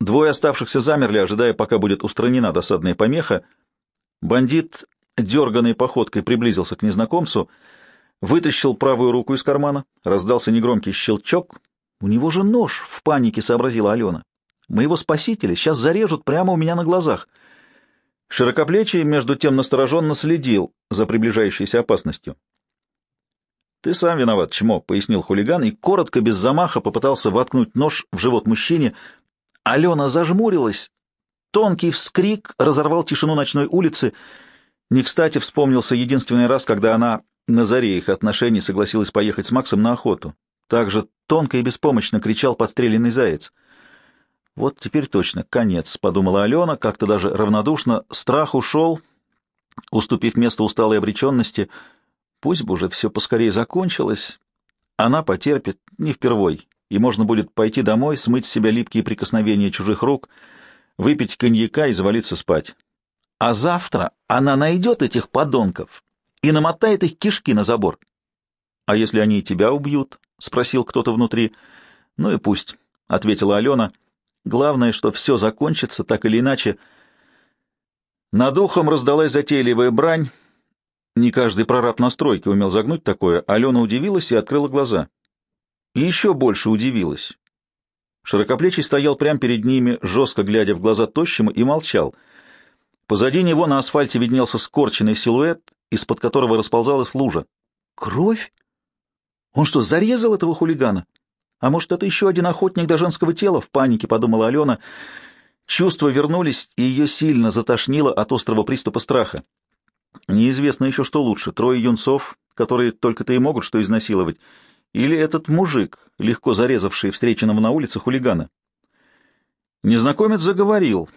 Двое оставшихся замерли, ожидая, пока будет устранена досадная помеха. Бандит, дерганной походкой, приблизился к незнакомцу, вытащил правую руку из кармана, раздался негромкий щелчок. «У него же нож!» — в панике сообразила Алена. «Моего спасителя сейчас зарежут прямо у меня на глазах». Широкоплечий, между тем, настороженно следил за приближающейся опасностью. «Ты сам виноват, чмо», — пояснил хулиган и коротко, без замаха, попытался воткнуть нож в живот мужчине. Алена зажмурилась. Тонкий вскрик разорвал тишину ночной улицы. Не кстати вспомнился единственный раз, когда она на заре их отношений согласилась поехать с Максом на охоту. Так же тонко и беспомощно кричал подстреленный заяц. «Вот теперь точно конец», — подумала Алена, как-то даже равнодушно. Страх ушел, уступив место усталой обреченности. Пусть бы уже все поскорее закончилось. Она потерпит не впервой, и можно будет пойти домой, смыть с себя липкие прикосновения чужих рук, выпить коньяка и завалиться спать. А завтра она найдет этих подонков и намотает их кишки на забор. — А если они и тебя убьют? — спросил кто-то внутри. — Ну и пусть, — ответила Алена. — Главное, что все закончится так или иначе. Над ухом раздалась затейливая брань. Не каждый прораб на стройке умел загнуть такое. Алена удивилась и открыла глаза. И еще больше удивилась. Широкоплечий стоял прямо перед ними, жестко глядя в глаза тощему, и молчал. Позади него на асфальте виднелся скорченный силуэт, из-под которого расползалась лужа. Кровь? Он что, зарезал этого хулигана? А может, это еще один охотник до женского тела? В панике подумала Алена. Чувства вернулись, и ее сильно затошнило от острого приступа страха. Неизвестно еще, что лучше: трое юнцов, которые только-то и могут что изнасиловать, или этот мужик, легко зарезавший встреченного на улице хулигана. Незнакомец заговорил.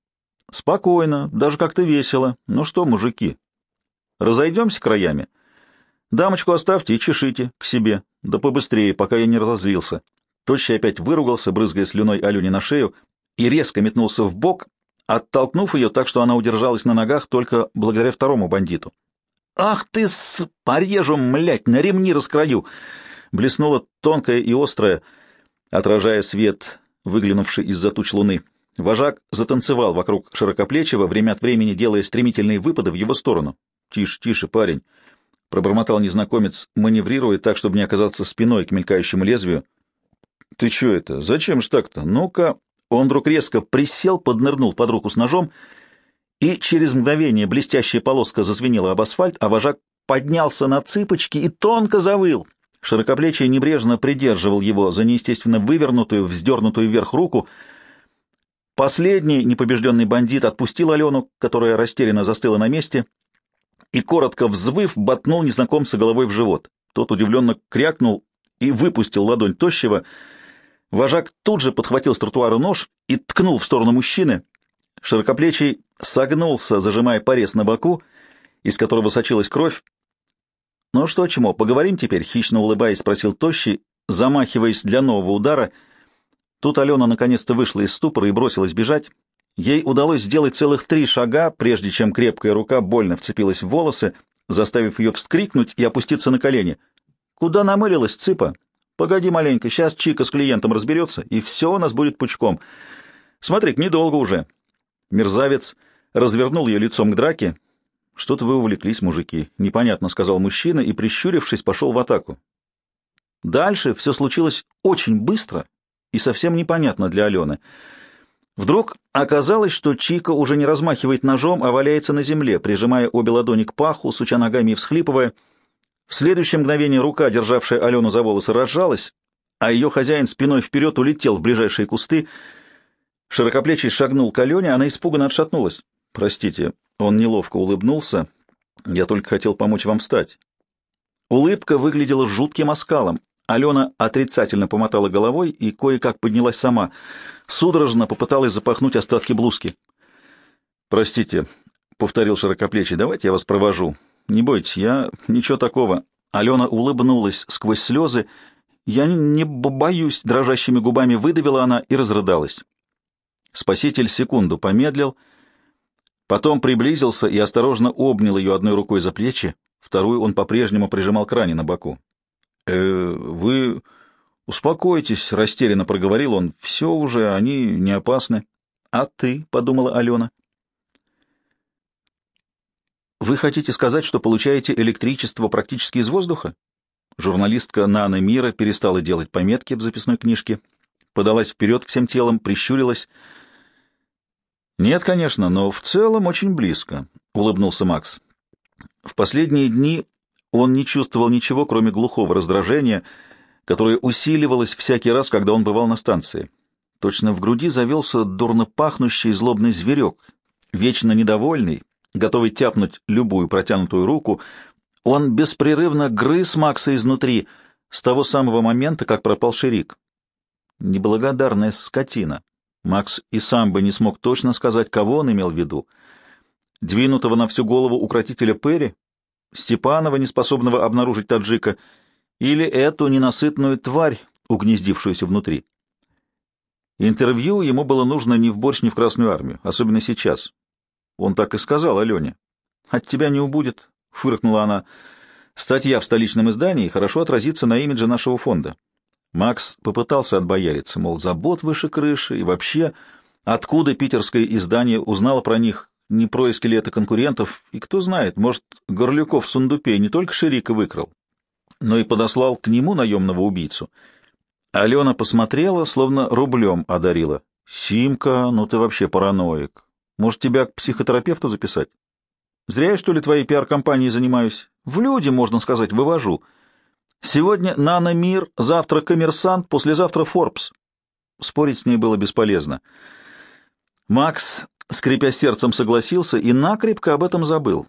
Спокойно, даже как-то весело. Ну что, мужики, разойдемся краями? Дамочку оставьте и чешите к себе, да побыстрее, пока я не разозлился. Тощий опять выругался, брызгая слюной Алене на шею, и резко метнулся вбок, оттолкнув ее так, что она удержалась на ногах только благодаря второму бандиту. «Ах ты, порежу, млядь, на ремни раскрою!» Блеснула тонкая и острая, отражая свет, выглянувший из-за туч луны. Вожак затанцевал вокруг Широкоплечего, время от времени делая стремительные выпады в его сторону. «Тише, тише, парень!» — пробормотал незнакомец, маневрируя так, чтобы не оказаться спиной к мелькающему лезвию. «Ты что это? Зачем ж так-то? Ну-ка!» Он вдруг резко присел, поднырнул под руку с ножом, и через мгновение блестящая полоска зазвенела об асфальт, а вожак поднялся на цыпочки и тонко завыл. Широкоплечий небрежно придерживал его за неестественно вывернутую, вздернутую вверх руку. Последний непобежденный бандит отпустил Алену, которая растерянно застыла на месте, и, коротко взвыв, ботнул незнакомца головой в живот. Тот удивленно крякнул и выпустил ладонь тощего. Вожак тут же подхватил с тротуара нож и ткнул в сторону мужчины. Широкоплечий согнулся, зажимая порез на боку, из которого сочилась кровь. «Ну что, чмо, поговорим теперь?» — хищно улыбаясь, спросил Тощий, замахиваясь для нового удара. Тут Алена наконец-то вышла из ступора и бросилась бежать. Ей удалось сделать целых 3 шага, прежде чем крепкая рука больно вцепилась в волосы, заставив ее вскрикнуть и опуститься на колени. «Куда намылилась, цыпа? Погоди маленько, сейчас Чика с клиентом разберется, и все у нас будет пучком. Смотри-ка, недолго уже». Мерзавец развернул ее лицом к драке. «Что-то вы увлеклись, мужики», — непонятно сказал мужчина и, прищурившись, пошел в атаку. Дальше все случилось очень быстро и совсем непонятно для Алены. Вдруг оказалось, что Чика уже не размахивает ножом, а валяется на земле, прижимая обе ладони к паху, суча ногами и всхлипывая. В следующее мгновение рука, державшая Алену за волосы, разжалась, а ее хозяин спиной вперед улетел в ближайшие кусты. Широкоплечий шагнул к Алене, она испуганно отшатнулась. «Простите», — он неловко улыбнулся, — «я только хотел помочь вам встать». Улыбка выглядела жутким оскалом. Алена отрицательно помотала головой и кое-как поднялась сама. Судорожно попыталась запахнуть остатки блузки. «Простите», — повторил Широкоплечий, — «давайте я вас провожу. Не бойтесь, я... ничего такого». Алена улыбнулась сквозь слезы. «Я не боюсь», — дрожащими губами выдавила она и разрыдалась. Спаситель секунду помедлил, потом приблизился и осторожно обнял ее одной рукой за плечи, вторую он по-прежнему прижимал к ране на боку. Вы «Успокойтесь», — растерянно проговорил он, — «все уже, они не опасны». «А ты?» — подумала Алена. «Вы хотите сказать, что получаете электричество практически из воздуха?» Журналистка Нана Мира перестала делать пометки в записной книжке, подалась вперед всем телом, прищурилась. «Нет, конечно, но в целом очень близко», — улыбнулся Макс. В последние дни он не чувствовал ничего, кроме глухого раздражения, которое усиливалось всякий раз, когда он бывал на станции. Точно в груди завелся дурно пахнущий злобный зверек, вечно недовольный, готовый тяпнуть любую протянутую руку. Он беспрерывно грыз Макса изнутри с того самого момента, как пропал Шерик. Неблагодарная скотина. Макс и сам бы не смог точно сказать, кого он имел в виду. Двинутого на всю голову укротителя Перри, Степанова, неспособного обнаружить таджика, или эту ненасытную тварь, угнездившуюся внутри. Интервью ему было нужно ни в борщ, ни в Красную армию, особенно сейчас. Он так и сказал Алене. «От тебя не убудет», — фыркнула она. «Статья в столичном издании хорошо отразится на имидже нашего фонда». Макс попытался отбояриться, мол, забот выше крыши, и вообще, откуда питерское издание узнало про них, не происки ли это конкурентов, и кто знает, может, Горлюков в сундупе не только Шерика выкрал, но и подослал к нему наемного убийцу. Алена посмотрела, словно рублем одарила. «Симка, ну ты вообще параноик. Может, тебя к психотерапевту записать? Зря я, что ли, твоей пиар-компанией занимаюсь? В люди, можно сказать, вывожу. Сегодня Нано Мир, завтра Коммерсант, послезавтра Форбс». Спорить с ней было бесполезно. Макс, скрипя сердцем, согласился и накрепко об этом забыл.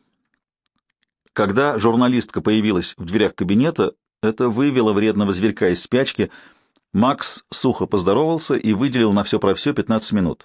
Когда журналистка появилась в дверях кабинета, это вывело вредного зверька из спячки. Макс сухо поздоровался и выделил на все про все 15 минут.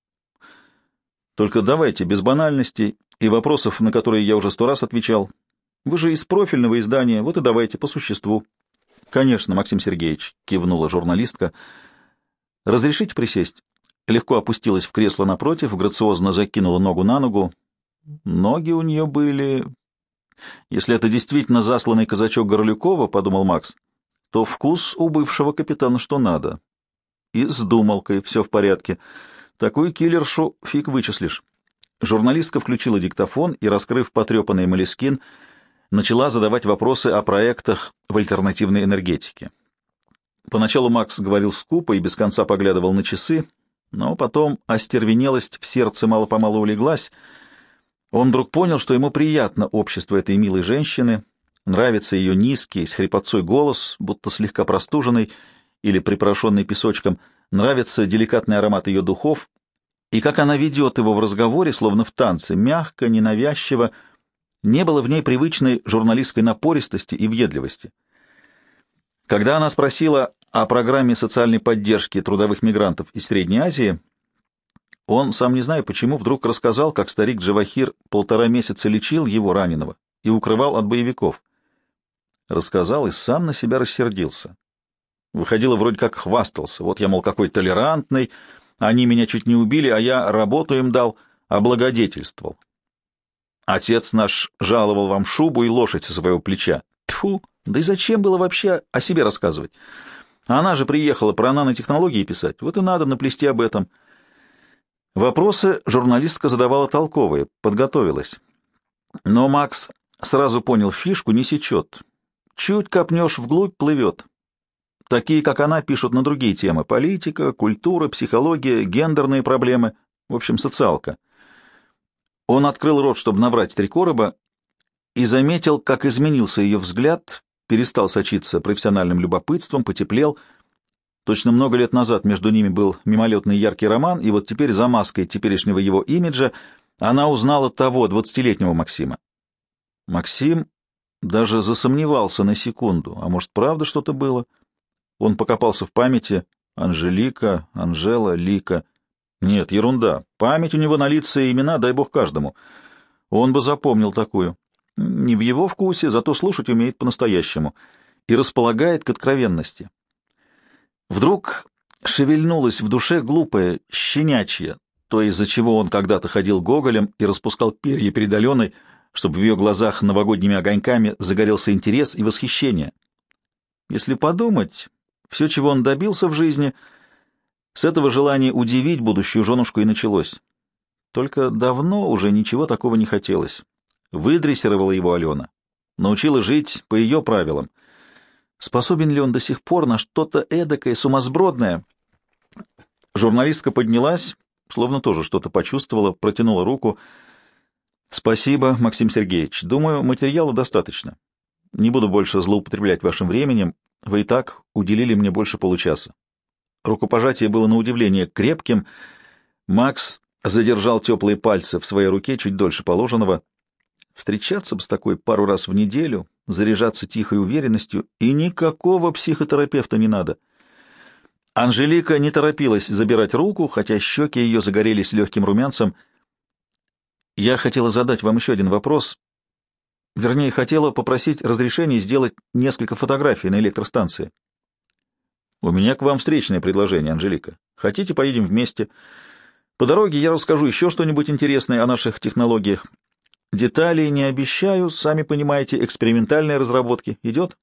«Только давайте без банальностей и вопросов, на которые я уже 100 раз отвечал. Вы же из профильного издания, вот и давайте по существу». «Конечно, Максим Сергеевич», — кивнула журналистка. «Разрешите присесть?» Легко опустилась в кресло напротив, грациозно закинула ногу на ногу. Ноги у нее были... Если это действительно засланный казачок Горлюкова, — подумал Макс, — то вкус у бывшего капитана что надо. И с думалкой все в порядке. Такую киллершу фиг вычислишь. Журналистка включила диктофон и, раскрыв потрепанный молескин, начала задавать вопросы о проектах в альтернативной энергетике. Поначалу Макс говорил скупо и без конца поглядывал на часы, но потом остервенелость в сердце мало-помалу улеглась. Он вдруг понял, что ему приятно общество этой милой женщины, нравится ее низкий, с хрипотцой голос, будто слегка простуженный или припорошенный песочком, нравится деликатный аромат ее духов, и как она ведет его в разговоре, словно в танце, мягко, ненавязчиво, не было в ней привычной журналистской напористости и въедливости. Когда она спросила о программе социальной поддержки трудовых мигрантов из Средней Азии, он, сам не зная почему, вдруг рассказал, как старик Джавахир 1,5 месяца лечил его раненого и укрывал от боевиков. Рассказал и сам на себя рассердился. Выходило, вроде как хвастался. Вот я, мол, какой толерантный, они меня чуть не убили, а я работу им дал, облагодетельствовал. Отец наш жаловал вам шубу и лошадь со своего плеча. Тьфу, да и зачем было вообще о себе рассказывать? Она же приехала про нанотехнологии писать, вот и надо наплести об этом. Вопросы журналистка задавала толковые, подготовилась. Но Макс сразу понял, фишку не сечет. Чуть копнешь вглубь, плывет. Такие, как она, пишут на другие темы: политика, культура, психология, гендерные проблемы, в общем, социалка. Он открыл рот, чтобы набрать 3 короба, и заметил, как изменился ее взгляд, перестал сочиться профессиональным любопытством, потеплел. Точно много лет назад между ними был мимолетный яркий роман, и вот теперь за маской теперешнего его имиджа она узнала того 20-летнего Максима. Максим даже засомневался на секунду, а может, правда что-то было? Он покопался в памяти. Анжелика, Анжела, Лика. Нет, ерунда. Память у него на лица и имена, дай бог каждому. Он бы запомнил такую. Не в его вкусе, зато слушать умеет по-настоящему и располагает к откровенности. Вдруг шевельнулась в душе глупая, щенячья, то, из-за чего он когда-то ходил гоголем и распускал перья перед Аленой, чтобы в ее глазах новогодними огоньками загорелся интерес и восхищение. Если подумать, Все, чего он добился в жизни, с этого желания удивить будущую женушку и началось. Только давно уже ничего такого не хотелось. Выдрессировала его Алена, научила жить по ее правилам. Способен ли он до сих пор на что-то эдакое, сумасбродное? Журналистка поднялась, словно тоже что-то почувствовала, протянула руку. «Спасибо, Максим Сергеевич. Думаю, материала достаточно. Не буду больше злоупотреблять вашим временем. Вы и так уделили мне больше получаса». Рукопожатие было на удивление крепким. Макс задержал теплые пальцы в своей руке чуть дольше положенного. Встречаться бы с такой пару раз в неделю, заряжаться тихой уверенностью, и никакого психотерапевта не надо. Анжелика не торопилась забирать руку, хотя щеки ее загорелись легким румянцем. «Я хотела задать вам еще один вопрос. Вернее, хотела попросить разрешения сделать несколько фотографий на электростанции». «У меня к вам встречное предложение, Анжелика. Хотите, поедем вместе? По дороге я расскажу еще что-нибудь интересное о наших технологиях. Деталей не обещаю, сами понимаете, экспериментальные разработки. Идет?»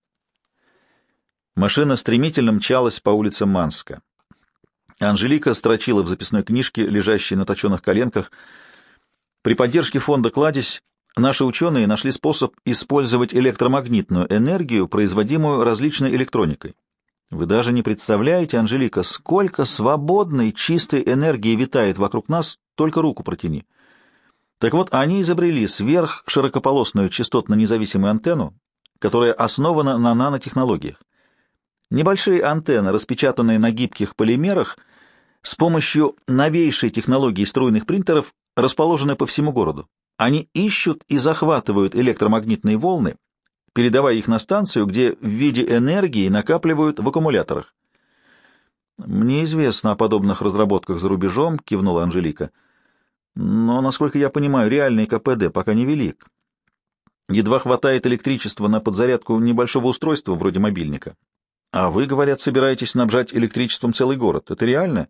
Машина стремительно мчалась по улицам Манска. Анжелика строчила в записной книжке, лежащей на точенных коленках. При поддержке фонда «Кладезь» наши ученые нашли способ использовать электромагнитную энергию, производимую различной электроникой. Вы даже не представляете, Анжелика, сколько свободной, чистой энергии витает вокруг нас, только руку протяни. Так вот, они изобрели сверхширокополосную частотно-независимую антенну, которая основана на нанотехнологиях. Небольшие антенны, распечатанные на гибких полимерах, с помощью новейшей технологии струйных принтеров, расположены по всему городу. Они ищут и захватывают электромагнитные волны, передавая их на станцию, где в виде энергии накапливают в аккумуляторах. «Мне известно о подобных разработках за рубежом», — кивнула Анжелика. «Но, насколько я понимаю, реальный КПД пока невелик. Едва хватает электричества на подзарядку небольшого устройства, вроде мобильника. А вы, говорят, собираетесь снабжать электричеством целый город. Это реально?»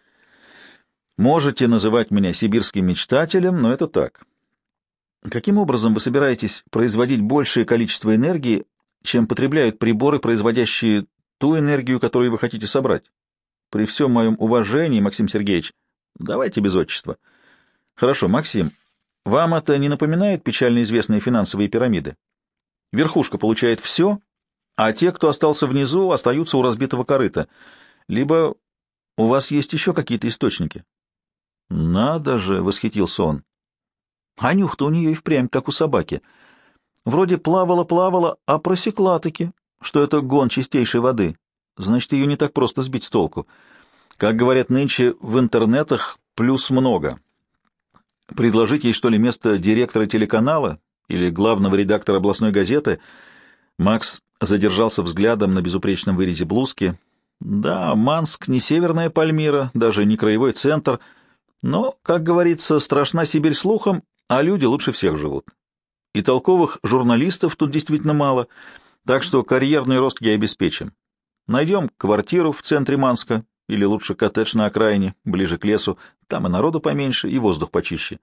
«Можете называть меня сибирским мечтателем, но это так. Каким образом вы собираетесь производить большее количество энергии, чем потребляют приборы, производящие ту энергию, которую вы хотите собрать? При всем моем уважении, Максим Сергеевич, давайте без отчества. Хорошо, Максим, вам это не напоминает печально известные финансовые пирамиды? Верхушка получает все, а те, кто остался внизу, остаются у разбитого корыта. Либо у вас есть еще какие-то источники?» «Надо же!» — восхитился он. «А нюх-то у нее и впрямь, как у собаки. Вроде плавала-плавала, а просекла-таки, что это гон чистейшей воды. Значит, ее не так просто сбить с толку. Как говорят нынче в интернетах, плюс много. Предложить ей, что ли, место директора телеканала или главного редактора областной газеты?» Макс задержался взглядом на безупречном вырезе блузки. «Да, Манск не северная Пальмира, даже не краевой центр, но, как говорится, страшна Сибирь слухом, а люди лучше всех живут. И толковых журналистов тут действительно мало, так что карьерный рост я обеспечим. Найдем квартиру в центре Манска, или лучше коттедж на окраине, ближе к лесу, там и народу поменьше, и воздух почище».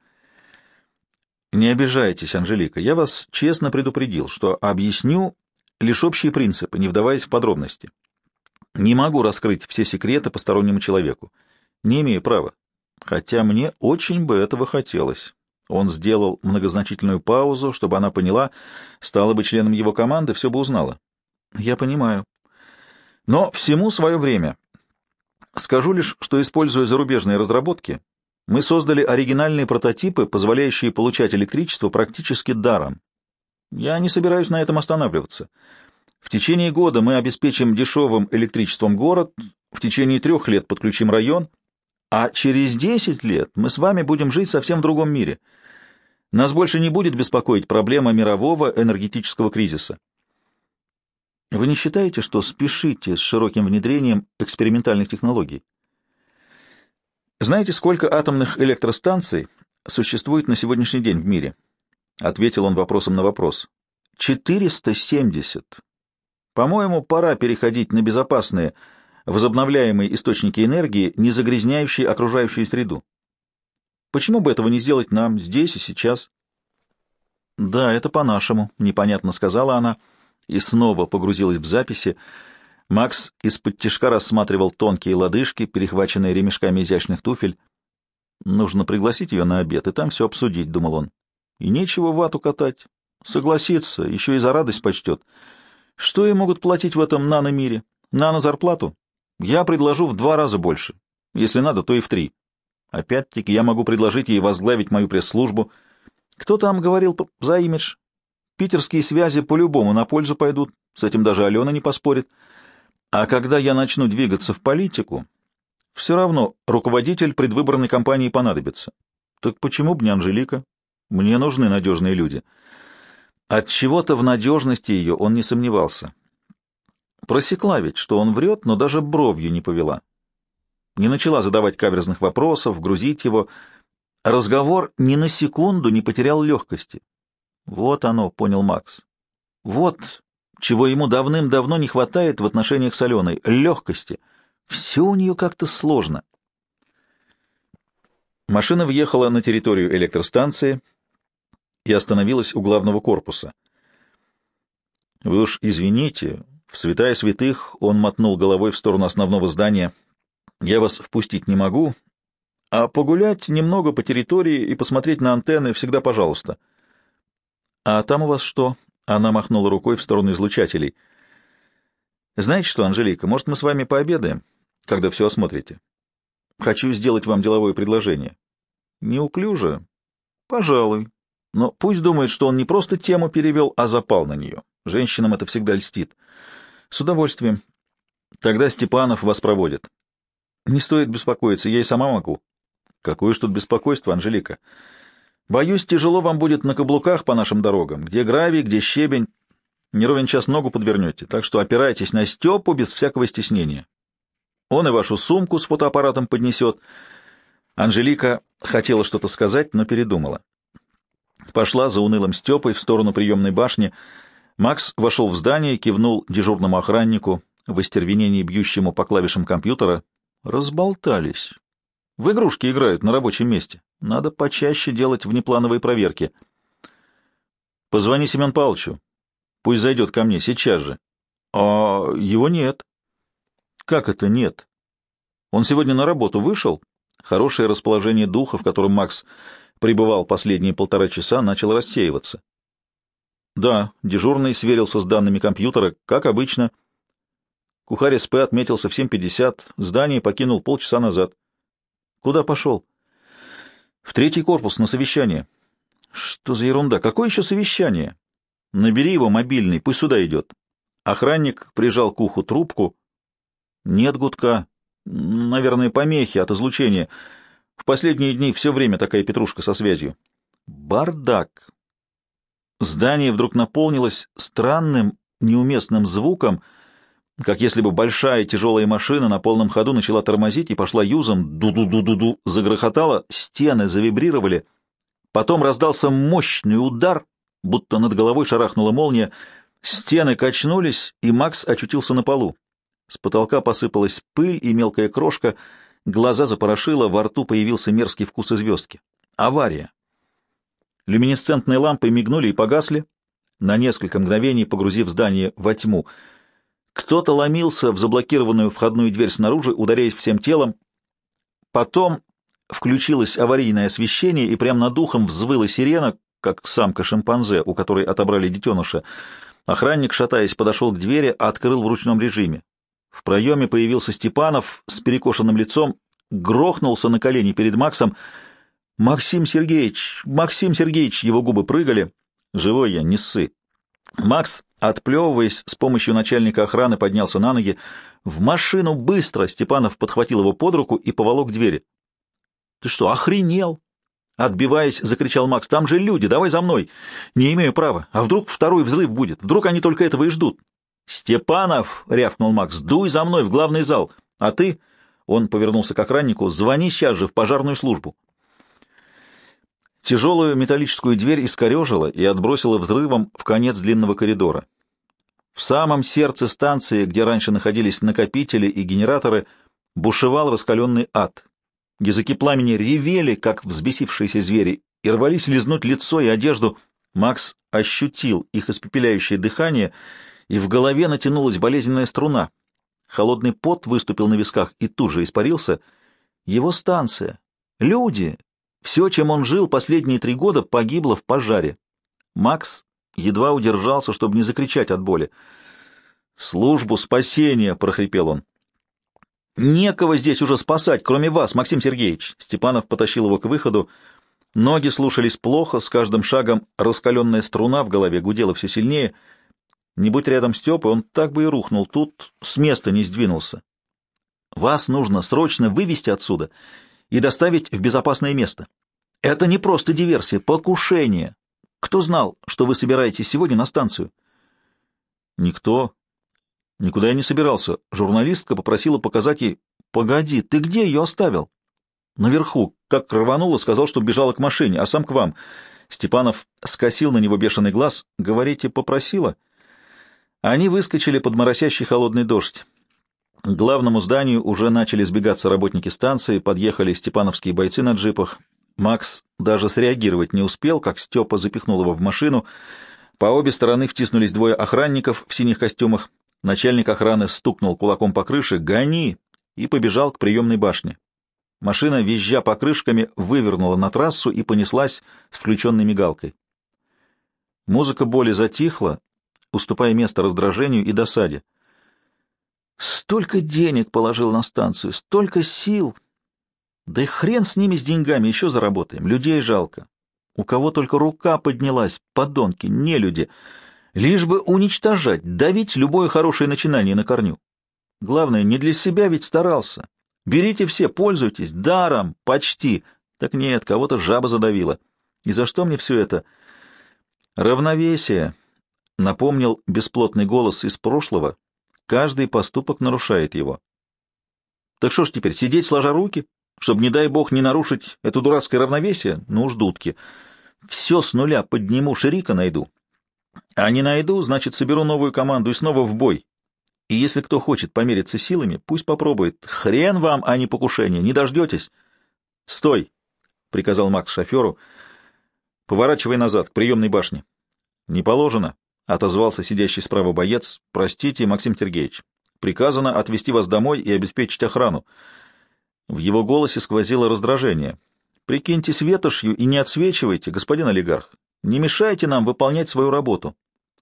«Не обижайтесь, Анжелика, я вас честно предупредил, что объясню лишь общие принципы, не вдаваясь в подробности. Не могу раскрыть все секреты постороннему человеку. Не имею права. Хотя мне очень бы этого хотелось». Он сделал многозначительную паузу, чтобы она поняла, стала бы членом его команды, все бы узнала. «Я понимаю. Но всему свое время. Скажу лишь, что, используя зарубежные разработки, мы создали оригинальные прототипы, позволяющие получать электричество практически даром. Я не собираюсь на этом останавливаться. В течение года мы обеспечим дешевым электричеством город, в течение 3 лет подключим район, а через 10 лет мы с вами будем жить совсем в другом мире. Нас больше не будет беспокоить проблема мирового энергетического кризиса. Вы не считаете, что спешите с широким внедрением экспериментальных технологий? Знаете, сколько атомных электростанций существует на сегодняшний день в мире? Ответил он вопросом на вопрос. 470. По-моему, пора переходить на безопасные, возобновляемые источники энергии, не загрязняющие окружающую среду. Почему бы этого не сделать нам здесь и сейчас? Да, это по-нашему, непонятно сказала она и снова погрузилась в записи. Макс из-под тишка рассматривал тонкие лодыжки, перехваченные ремешками изящных туфель. Нужно пригласить ее на обед и там все обсудить, — думал он. И нечего вату катать. Согласится, еще и за радость почтет. Что ей могут платить в этом нано-мире? Нано-зарплату? Я предложу в 2 раза больше. Если надо, то и в 3. Опять-таки, я могу предложить ей возглавить мою пресс-службу. Кто там говорил за имидж? Питерские связи по-любому на пользу пойдут. С этим даже Алена не поспорит. А когда я начну двигаться в политику, все равно руководитель предвыборной кампании понадобится. Так почему бы не Анжелика? Мне нужны надежные люди. От чего-то в надежности ее он не сомневался. Просекла ведь, что он врет, но даже бровью не повела. Не начала задавать каверзных вопросов, грузить его. Разговор ни на секунду не потерял легкости. Вот оно, понял Макс. Вот чего ему давным-давно не хватает в отношениях с Аленой — легкости. Все у нее как-то сложно. Машина въехала на территорию электростанции и остановилась у главного корпуса. «Вы уж извините», — в святая святых он мотнул головой в сторону основного здания. «Я вас впустить не могу, а погулять немного по территории и посмотреть на антенны всегда пожалуйста». «А там у вас что?» — она махнула рукой в сторону излучателей. «Знаете что, Анжелика, может, мы с вами пообедаем, когда все осмотрите? Хочу сделать вам деловое предложение». «Неуклюже?» «Пожалуй. Но пусть думает, что он не просто тему перевел, а запал на нее. Женщинам это всегда льстит». «С удовольствием. Тогда Степанов вас проводит». «Не стоит беспокоиться, я и сама могу». «Какое ж тут беспокойство, Анжелика? Боюсь, тяжело вам будет на каблуках по нашим дорогам, где гравий, где щебень. Не ровен час ногу подвернете, так что опирайтесь на Степу без всякого стеснения. Он и вашу сумку с фотоаппаратом поднесет». Анжелика хотела что-то сказать, но передумала. Пошла за унылым Степой в сторону приемной башни. Макс вошел в здание, кивнул дежурному охраннику, в остервенении бьющему по клавишам компьютера. Разболтались. В игрушки играют на рабочем месте. Надо почаще делать внеплановые проверки. Позвони Семену Павловичу. Пусть зайдет ко мне сейчас же. А его нет. Как это нет? Он сегодня на работу вышел? Хорошее расположение духа, в котором Макс пребывал последние 1,5 часа, начало рассеиваться. Да, дежурный сверился с данными компьютера, как обычно. Кухарь СП отметился в 7:50, здание покинул полчаса назад. Куда пошел? В 3-й корпус, на совещание. Что за ерунда? Какое еще совещание? Набери его мобильный, пусть сюда идет. Охранник прижал к уху трубку. Нет гудка. Наверное, помехи от излучения. В последние дни все время такая петрушка со связью. Бардак. Здание вдруг наполнилось странным, неуместным звуком, как если бы большая тяжелая машина на полном ходу начала тормозить и пошла юзом, ду-ду-ду-ду-ду, загрохотала, стены завибрировали. Потом раздался мощный удар, будто над головой шарахнула молния, стены качнулись, и Макс очутился на полу. С потолка посыпалась пыль и мелкая крошка, глаза запорошило, во рту появился мерзкий вкус звездки. Авария. Люминесцентные лампы мигнули и погасли, на несколько мгновений погрузив здание во тьму. Кто-то ломился в заблокированную входную дверь снаружи, ударяясь всем телом. Потом включилось аварийное освещение, и прямо над ухом взвыла сирена, как самка шимпанзе, у которой отобрали детеныша. Охранник, шатаясь, подошел к двери, открыл в ручном режиме. В проеме появился Степанов с перекошенным лицом, грохнулся на колени перед Максом. «Максим Сергеевич! Максим Сергеевич!» Его губы прыгали. «Живой я, не ссы!» Макс, отплевываясь, с помощью начальника охраны поднялся на ноги. «В машину быстро!» Степанов подхватил его под руку и поволок к двери. «Ты что, охренел?» Отбиваясь, закричал Макс. «Там же люди! Давай за мной!» «Не имею права! А вдруг второй взрыв будет? Вдруг они только этого и ждут?» «Степанов!» — рявкнул Макс. «Дуй за мной в главный зал! А ты...» — он повернулся к охраннику. «Звони сейчас же в пожарную службу!» Тяжелую металлическую дверь искорежила и отбросила взрывом в конец длинного коридора. В самом сердце станции, где раньше находились накопители и генераторы, бушевал раскаленный ад. Языки пламени ревели, как взбесившиеся звери, и рвались лизнуть лицо и одежду. Макс ощутил их испепеляющее дыхание, и в голове натянулась болезненная струна. Холодный пот выступил на висках и тут же испарился. Его станция. Люди. Все, чем он жил последние 3 года, погибло в пожаре. Макс едва удержался, чтобы не закричать от боли. «Службу спасения!» — прохрипел он. «Некого здесь уже спасать, кроме вас, Максим Сергеевич!» Степанов потащил его к выходу. Ноги слушались плохо, с каждым шагом раскаленная струна в голове гудела все сильнее. Не будь рядом Степы, он так бы и рухнул, тут с места не сдвинулся. «Вас нужно срочно вывести отсюда и доставить в безопасное место. Это не просто диверсия, покушение. Кто знал, что вы собираетесь сегодня на станцию?» «Никто. Никуда я не собирался. Журналистка попросила показать ей... Погоди, ты где ее оставил?» «Наверху. Как рванула, сказал, что бежала к машине, а сам к вам». Степанов скосил на него бешеный глаз. «Говорите, попросила?» Они выскочили под моросящий холодный дождь. К главному зданию уже начали сбегаться работники станции, подъехали степановские бойцы на джипах. Макс даже среагировать не успел, как Степа запихнул его в машину. По обе стороны втиснулись 2 охранников в синих костюмах. Начальник охраны стукнул кулаком по крыше «Гони!» и побежал к приемной башне. Машина, визжа покрышками, вывернула на трассу и понеслась с включенной мигалкой. Музыка боли затихла, уступая место раздражению и досаде. Столько денег положил на станцию, столько сил. Да и хрен с ними, с деньгами, еще заработаем. Людей жалко. У кого только рука поднялась, подонки, нелюди. Лишь бы уничтожать, давить любое хорошее начинание на корню. Главное, не для себя ведь старался. Берите все, пользуйтесь, даром, почти. Так нет, кого-то жаба задавила. И за что мне все это? Равновесие, напомнил бесплотный голос из прошлого. Каждый поступок нарушает его. Так что ж теперь, сидеть сложа руки, чтобы, не дай бог, не нарушить это дурацкое равновесие? Ну уж дудки. Все с нуля подниму, Ширика найду. А не найду, значит, соберу новую команду и снова в бой. И если кто хочет помериться силами, пусть попробует. Хрен вам, а не покушение, не дождетесь. — Стой! — приказал Макс шоферу. — Поворачивай назад, к приемной башне. — Не положено, — отозвался сидящий справа боец. — Простите, Максим Сергеевич. Приказано отвезти вас домой и обеспечить охрану. В его голосе сквозило раздражение. — Прикиньтесь ветошью и не отсвечивайте, господин олигарх. Не мешайте нам выполнять свою работу.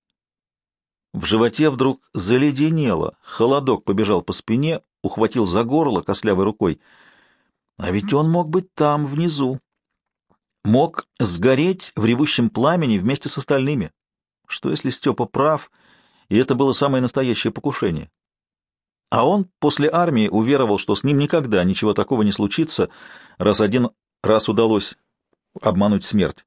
В животе вдруг заледенело, холодок побежал по спине, ухватил за горло костлявой рукой. А ведь он мог быть там, внизу. Мог сгореть в ревущем пламени вместе с остальными. Что если Степа прав, и это было самое настоящее покушение? А он после армии уверовал, что с ним никогда ничего такого не случится, раз один раз удалось обмануть смерть.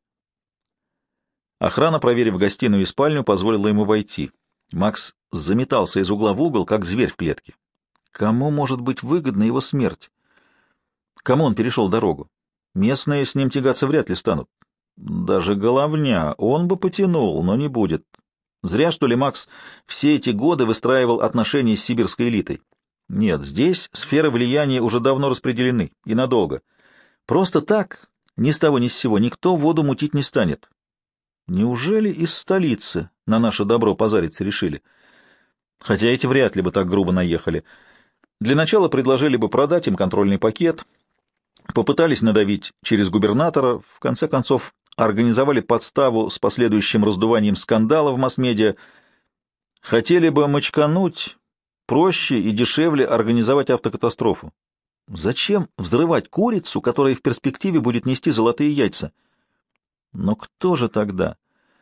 Охрана, проверив гостиную и спальню, позволила ему войти. Макс заметался из угла в угол, как зверь в клетке. Кому может быть выгодна его смерть? Кому он перешел дорогу? Местные с ним тягаться вряд ли станут. Даже головня он бы потянул, но не будет. Зря, что ли, Макс все эти годы выстраивал отношения с сибирской элитой. Нет, здесь сферы влияния уже давно распределены, и надолго. Просто так, ни с того ни с сего, никто воду мутить не станет. Неужели из столицы на наше добро позариться решили? Хотя эти вряд ли бы так грубо наехали. Для начала предложили бы продать им контрольный пакет, попытались надавить через губернатора, в конце концов организовали подставу с последующим раздуванием скандала в масс-медиа. Хотели бы мочкануть, проще и дешевле организовать автокатастрофу. Зачем взрывать курицу, которая в перспективе будет нести золотые яйца? Но кто же тогда?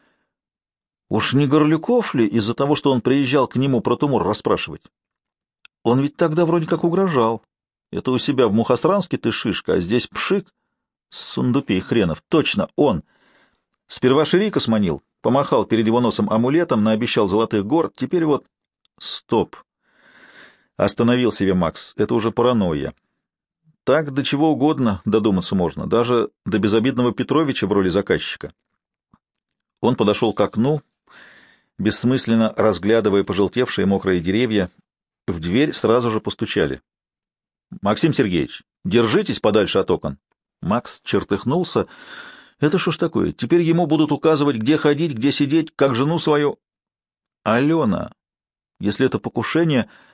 Уж не Горлюков ли из-за того, что он приезжал к нему про тумор расспрашивать? Он ведь тогда вроде как угрожал. Это у себя в Мухосранске ты шишка, а здесь пшик. Сундупей хренов. Точно, он. Сперва Ширика сманил, помахал перед его носом амулетом, наобещал золотых гор. Теперь вот... Стоп. Остановил себе Макс. Это уже паранойя. Так до чего угодно додуматься можно, даже до безобидного Петровича в роли заказчика. Он подошел к окну, бессмысленно разглядывая пожелтевшие мокрые деревья. В дверь сразу же постучали. — Максим Сергеевич, держитесь подальше от окон. Макс чертыхнулся. Это что ж такое? Теперь ему будут указывать, где ходить, где сидеть, как жену свою. — Алена, если это покушение...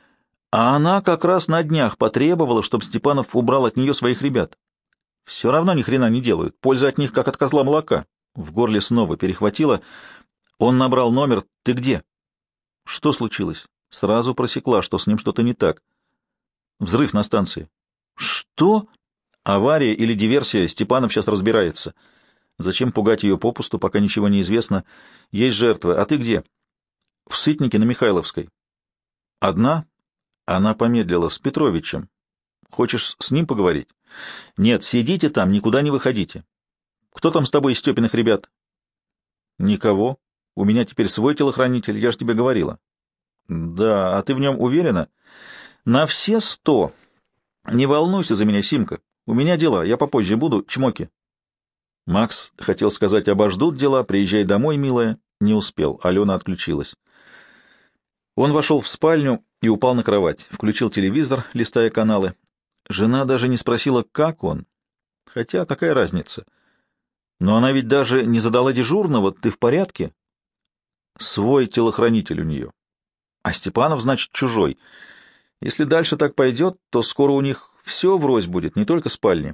А она как раз на днях потребовала, чтобы Степанов убрал от нее своих ребят. Все равно ни хрена не делают. Польза от них, как от козла молока. В горле снова перехватило. Он набрал номер. «Ты где?» «Что случилось?» Сразу просекла, что с ним что-то не так. «Взрыв на станции». «Что?» «Авария или диверсия. Степанов сейчас разбирается. Зачем пугать ее попусту, пока ничего не известно? Есть жертвы. А ты где?» «В Сытнике на Михайловской». «Одна?» Она помедлила. «С Петровичем. Хочешь с ним поговорить?» «Нет, сидите там, никуда не выходите. Кто там с тобой из Степиных ребят?» «Никого. У меня теперь свой телохранитель, я же тебе говорила». «Да, а ты в нем уверена?» «На все 100. Не волнуйся за меня, Симка. У меня дела, я попозже буду. Чмоки». Макс хотел сказать: «Обождут дела, приезжай домой, милая». Не успел, Алена отключилась. Он вошел в спальню и упал на кровать, включил телевизор, листая каналы. Жена даже не спросила, как он. Хотя какая разница? Но она ведь даже не задала дежурного: «Ты в порядке?» Свой телохранитель у нее. А Степанов, значит, чужой. Если дальше так пойдет, то скоро у них все врозь будет, не только спальни.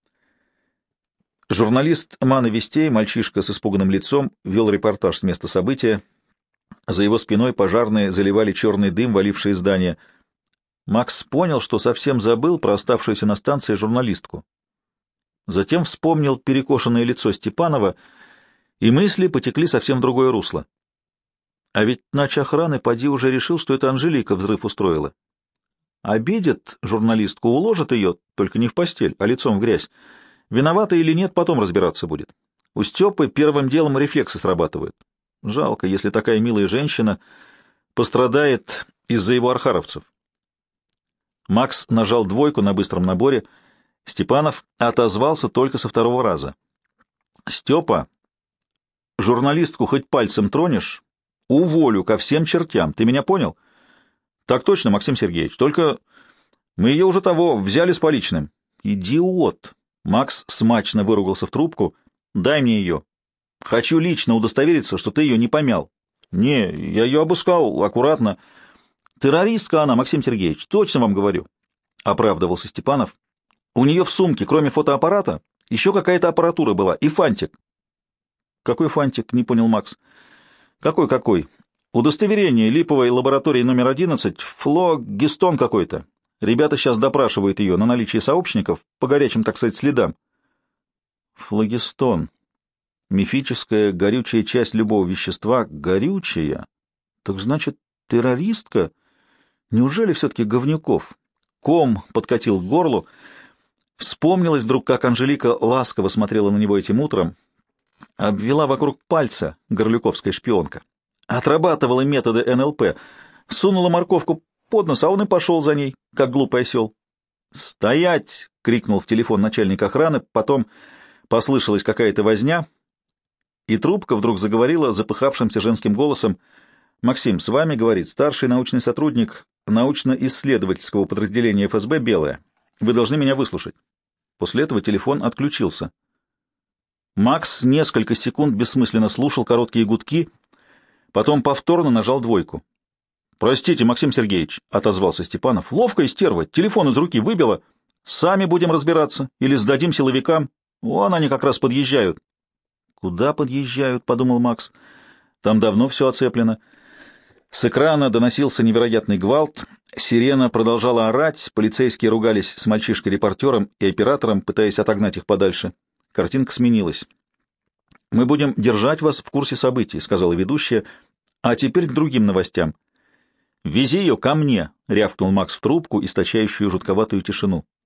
Журналист «Маны Вестей», мальчишка с испуганным лицом, вел репортаж с места события. За его спиной пожарные заливали черный дым, валивший из здания. Макс понял, что совсем забыл про оставшуюся на станции журналистку. Затем вспомнил перекошенное лицо Степанова, и мысли потекли совсем в другое русло. А ведь начохраны поди уже решил, что это Анжелика взрыв устроила. Обидят журналистку, уложат ее, только не в постель, а лицом в грязь. Виновата или нет, потом разбираться будет. У Степы первым делом рефлексы срабатывают. Жалко, если такая милая женщина пострадает из-за его архаровцев. Макс нажал 2 на быстром наборе. Степанов отозвался только со 2-го раза. «Степа, журналистку хоть пальцем тронешь, уволю ко всем чертям. Ты меня понял?» «Так точно, Максим Сергеевич. Только мы ее уже того взяли с поличным». «Идиот!» Макс смачно выругался в трубку. «Дай мне ее. Хочу лично удостовериться, что ты ее не помял». «Не, я ее обыскал аккуратно». «Террористка она, Максим Сергеевич, точно вам говорю», — оправдывался Степанов. «У нее в сумке, кроме фотоаппарата, еще какая-то аппаратура была и фантик». «Какой фантик?» — не понял Макс. «Какой? Удостоверение липовой лаборатории номер 11, флогистон какой-то. Ребята сейчас допрашивают ее на наличие сообщников по горячим, так сказать, следам». «Флогистон. Мифическая горючая часть любого вещества. Горючая? Так значит, террористка? Неужели все-таки Говнюков?» Ком подкатил к горлу. Вспомнилось вдруг, как Анжелика ласково смотрела на него этим утром, обвела вокруг пальца горлюковская шпионка, отрабатывала методы НЛП, сунула морковку под нос, а он и пошел за ней, как глупый осел. «Стоять!» — крикнул в телефон начальник охраны, потом послышалась какая-то возня, и трубка вдруг заговорила запыхавшимся женским голосом. «Максим, с вами, — говорит, — старший научный сотрудник научно-исследовательского подразделения ФСБ «Белое». Вы должны меня выслушать». После этого телефон отключился. Макс несколько секунд бессмысленно слушал короткие гудки, потом повторно нажал 2. «Простите, Максим Сергеевич», — отозвался Степанов. «Ловкая стерва, телефон из руки выбила. Сами будем разбираться или сдадим силовикам. Вон они как раз подъезжают». «Куда подъезжают?» — подумал Макс. «Там давно все оцеплено». С экрана доносился невероятный гвалт, сирена продолжала орать, полицейские ругались с мальчишкой-репортером и оператором, пытаясь отогнать их подальше. Картинка сменилась. «Мы будем держать вас в курсе событий», — сказала ведущая. «А теперь к другим новостям». «Вези ее ко мне», — рявкнул Макс в трубку, источающую жутковатую тишину.